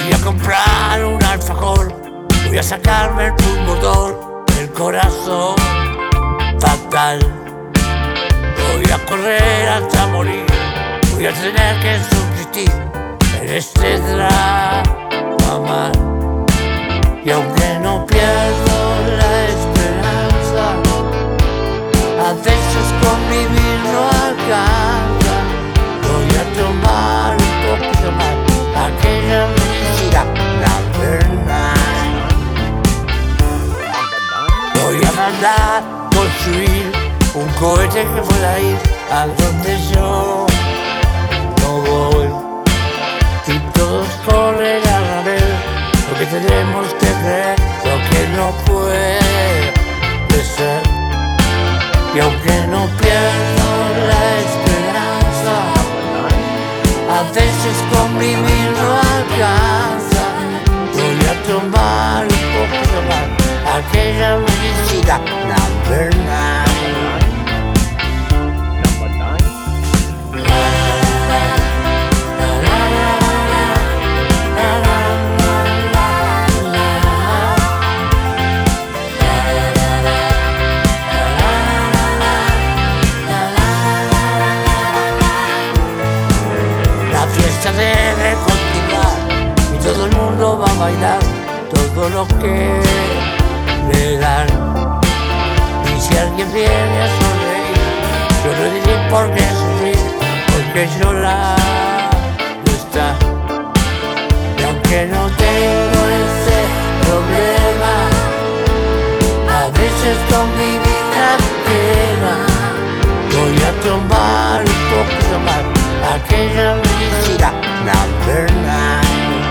Voy a comprar un alfajor, voy a sacarme el pulmón, el corazón fatal. Voy a correr hasta morir, voy a tener que subsistir en este drama mal. Y aunque no pierdo la esperanza, a veces convivir no alcanza. Voy a tomar un poquito más aquella medicina, la verdad. Voy a mandar construir un cohete que pueda ir a donde yo no voy. Y todos corren a ver lo que tenemos que creer, lo que no puede ser. Y aunque no pierdo la esperanza, a veces convivir no alcanza. Voy a tomar un poco más aquella medicina, la verdad. La fiesta debe continuar y todo el mundo va a bailar todo lo que le dan. Y si alguien viene a sonreír, yo le diré por qué sonreír, porque llorar no está. Y aunque no tengo ese problema, a veces convivir la pena. Voy a tomar un poco más aquella medicina, la verdad.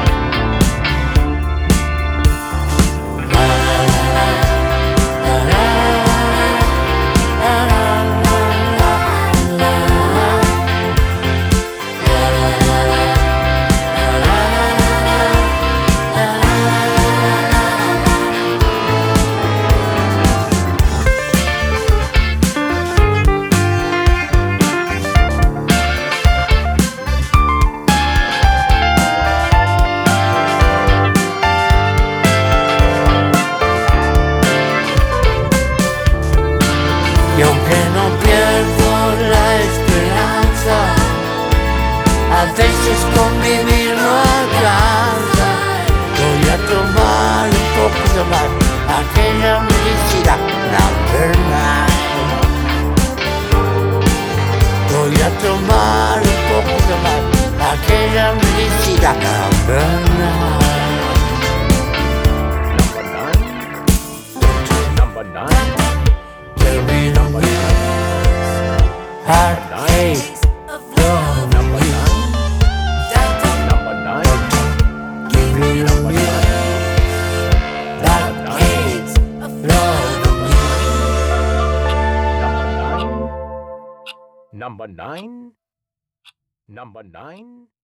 Y aunque no pierdo la esperanza, a veces convivir no alcanza. Voy a tomar un poco más aquella medicina, la verdad. Voy a tomar un poco más aquella medicina, la verdad. Number nine. Baby, number nine. Heartache, love Number me. nine. Number nine. Give me number nine. Heartache, love me. Number nine. Number nine.